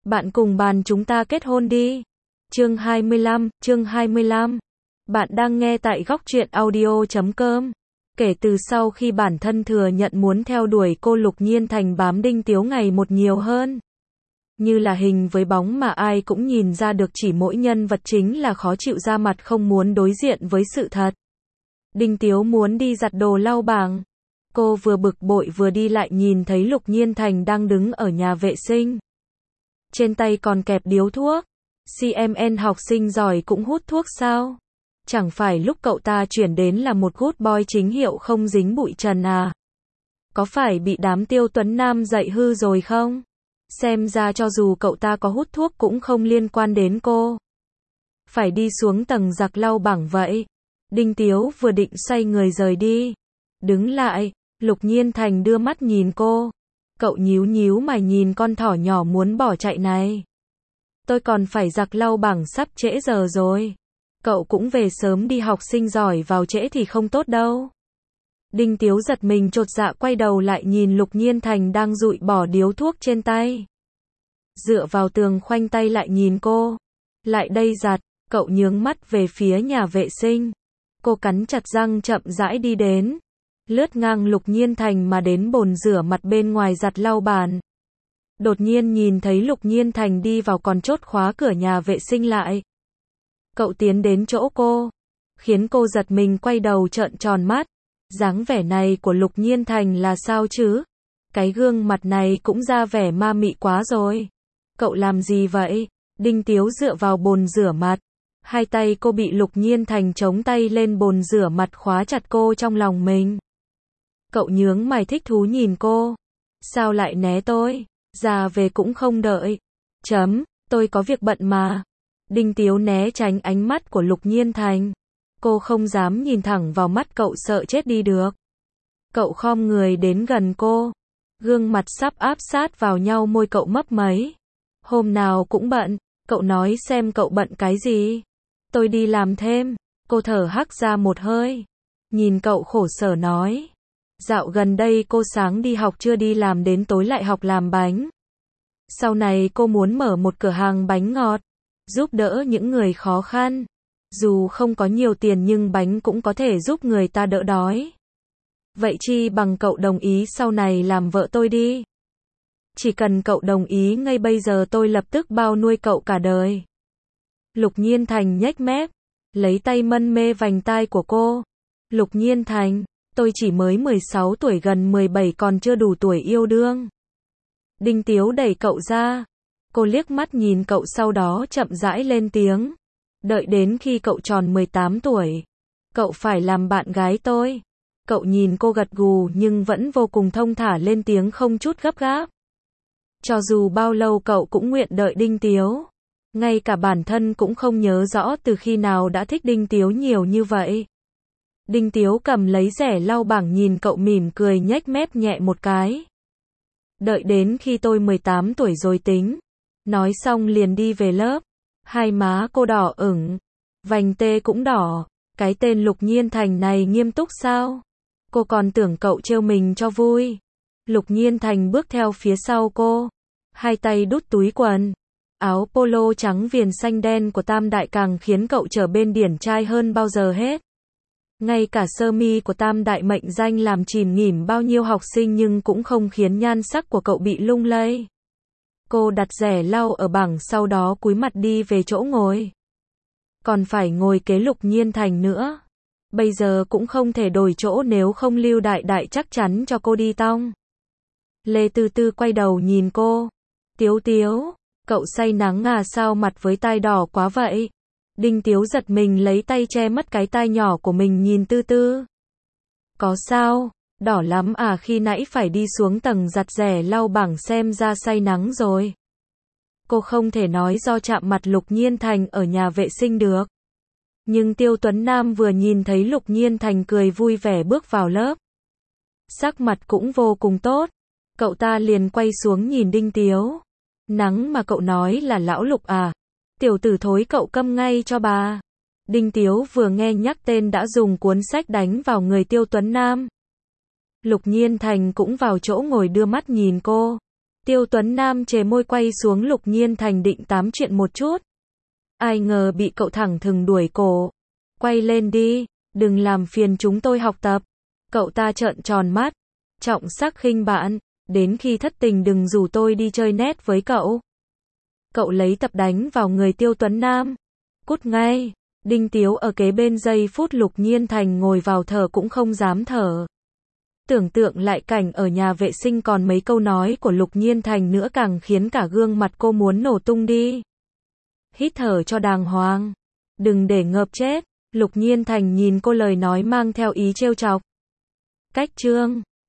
Bạn cùng bàn chúng ta kết hôn đi. Chương 25. Bạn đang nghe tại góc truyện audio.com. Kể từ sau khi bản thân thừa nhận muốn theo đuổi cô, Lục Nhiên Thành bám Đinh Tiếu ngày một nhiều hơn. Như là hình với bóng mà ai cũng nhìn ra được, chỉ mỗi nhân vật chính là khó chịu ra mặt không muốn đối diện với sự thật. Đinh Tiếu muốn đi giặt đồ lau bảng. Cô vừa bực bội vừa đi lại nhìn thấy Lục Nhiên Thành đang đứng ở nhà vệ sinh. Trên tay còn kẹp điếu thuốc. CMN học sinh giỏi cũng hút thuốc sao? Chẳng phải lúc cậu ta chuyển đến là một good boy chính hiệu không dính bụi trần à? Có phải bị đám Tiêu Tuấn Nam dạy hư rồi không? Xem ra cho dù cậu ta có hút thuốc cũng không liên quan đến cô. Phải đi xuống tầng giặt lau bảng vậy. Đinh Tiếu vừa định xoay người rời đi. Đứng lại, Lục Nhiên Thành đưa mắt nhìn cô. Cậu nhíu nhíu mày nhìn con thỏ nhỏ muốn bỏ chạy này. Tôi còn phải giặt lau bảng, sắp trễ giờ rồi. Cậu cũng về sớm đi, học sinh giỏi vào trễ thì không tốt đâu. Đinh Tiếu giật mình chột dạ quay đầu lại nhìn Lục Nhiên Thành đang dụi bỏ điếu thuốc trên tay. Dựa vào tường khoanh tay lại nhìn cô. Lại đây giặt, cậu nhướng mắt về phía nhà vệ sinh. Cô cắn chặt răng chậm rãi đi đến. Lướt ngang Lục Nhiên Thành mà đến bồn rửa mặt bên ngoài giặt lau bàn. Đột nhiên nhìn thấy Lục Nhiên Thành đi vào còn chốt khóa cửa nhà vệ sinh lại. Cậu tiến đến chỗ cô, khiến cô giật mình quay đầu trợn tròn mắt. Dáng vẻ này của Lục Nhiên Thành là sao chứ? Cái gương mặt này cũng ra vẻ ma mị quá rồi. Cậu làm gì vậy? Đinh Tiếu dựa vào bồn rửa mặt. Hai tay cô bị Lục Nhiên Thành chống tay lên bồn rửa mặt khóa chặt cô trong lòng mình. Cậu nhướng mày thích thú nhìn cô. Sao lại né tôi? Ra về cũng không đợi. Tôi có việc bận mà. Đinh Tiếu né tránh ánh mắt của Lục Nhiên Thành. Cô không dám nhìn thẳng vào mắt cậu, sợ chết đi được. Cậu khom người đến gần cô. Gương mặt sắp áp sát vào nhau, môi cậu mấp máy. Hôm nào cũng bận. Cậu nói xem cậu bận cái gì? Tôi đi làm thêm. Cô thở hắt ra một hơi. Nhìn cậu khổ sở nói. Dạo gần đây cô sáng đi học trưa đi làm, đến tối lại học làm bánh. Sau này cô muốn mở một cửa hàng bánh ngọt, giúp đỡ những người khó khăn. Dù không có nhiều tiền nhưng bánh cũng có thể giúp người ta đỡ đói. Vậy chi bằng cậu đồng ý sau này làm vợ tôi đi. Chỉ cần cậu đồng ý ngay bây giờ tôi lập tức bao nuôi cậu cả đời. Lục Nhiên Thành nhếch mép, lấy tay mân mê vành tai của cô. Lục Nhiên Thành, tôi chỉ mới 16 tuổi, gần 17, còn chưa đủ tuổi yêu đương. Đinh Tiếu đẩy cậu ra. Cô liếc mắt nhìn cậu, sau đó chậm rãi lên tiếng. Đợi đến khi cậu tròn 18 tuổi, cậu phải làm bạn gái tôi. Cậu nhìn cô gật gù nhưng vẫn vô cùng thông thả lên tiếng, không chút gấp gáp. Cho dù bao lâu cậu cũng nguyện đợi Đinh Tiếu. Ngay cả bản thân cũng không nhớ rõ từ khi nào đã thích Đinh Tiếu nhiều như vậy. Đinh Tiếu cầm lấy rẻ lau bảng nhìn cậu mỉm cười nhếch mép nhẹ một cái. Đợi đến khi tôi 18 tuổi rồi tính. Nói xong liền đi về lớp. Hai má cô đỏ ửng, vành tê cũng đỏ. Cái tên Lục Nhiên Thành này nghiêm túc sao? Cô còn tưởng cậu trêu mình cho vui. Lục Nhiên Thành bước theo phía sau cô, hai tay đút túi quần. Áo polo trắng viền xanh đen của Tam Đại càng khiến cậu trở bên điển trai hơn bao giờ hết. Ngay cả sơ mi của Tam Đại mệnh danh làm chìm nghỉm bao nhiêu học sinh nhưng cũng không khiến nhan sắc của cậu bị lung lay. Cô đặt rẻ lau ở bảng, sau đó cúi mặt đi về chỗ ngồi. Còn phải ngồi kế Lục Nhiên Thành nữa. Bây giờ cũng không thể đổi chỗ, nếu không Lưu Đại Đại chắc chắn cho cô đi tong. Lê Tư Tư quay đầu nhìn cô. Tiếu Tiếu, cậu say nắng à, sao mặt với tai đỏ quá vậy? Đinh Tiếu giật mình lấy tay che mất cái tai nhỏ của mình, nhìn Tư Tư. Có sao? Đỏ lắm à, khi nãy phải đi xuống tầng giặt rẻ lau bảng, xem ra say nắng rồi. Cô không thể nói do chạm mặt Lục Nhiên Thành ở nhà vệ sinh được. Nhưng Tiêu Tuấn Nam vừa nhìn thấy Lục Nhiên Thành cười vui vẻ bước vào lớp. Sắc mặt cũng vô cùng tốt. Cậu ta liền quay xuống nhìn Đinh Tiếu. Nắng mà cậu nói là lão Lục à? Tiểu tử thối, cậu câm ngay cho bà. Đinh Tiếu vừa nghe nhắc tên đã dùng cuốn sách đánh vào người Tiêu Tuấn Nam. Lục Nhiên Thành cũng vào chỗ ngồi đưa mắt nhìn cô. Tiêu Tuấn Nam chề môi quay xuống Lục Nhiên Thành định tám chuyện một chút. Ai ngờ bị cậu thẳng thừng đuổi cổ. Quay lên đi, đừng làm phiền chúng tôi học tập. Cậu ta trợn tròn mắt, trọng sắc khinh bạn, đến khi thất tình đừng rủ tôi đi chơi net với cậu. Cậu lấy tập đánh vào người Tiêu Tuấn Nam. Cút ngay. Đinh Tiếu ở kế bên giây phút Lục Nhiên Thành ngồi vào thở cũng không dám thở. Tưởng tượng lại cảnh ở nhà vệ sinh còn mấy câu nói của Lục Nhiên Thành nữa càng khiến cả gương mặt cô muốn nổ tung đi. Hít thở cho đàng hoàng. Đừng để ngợp chết. Lục Nhiên Thành nhìn cô lời nói mang theo ý trêu chọc. Cách chương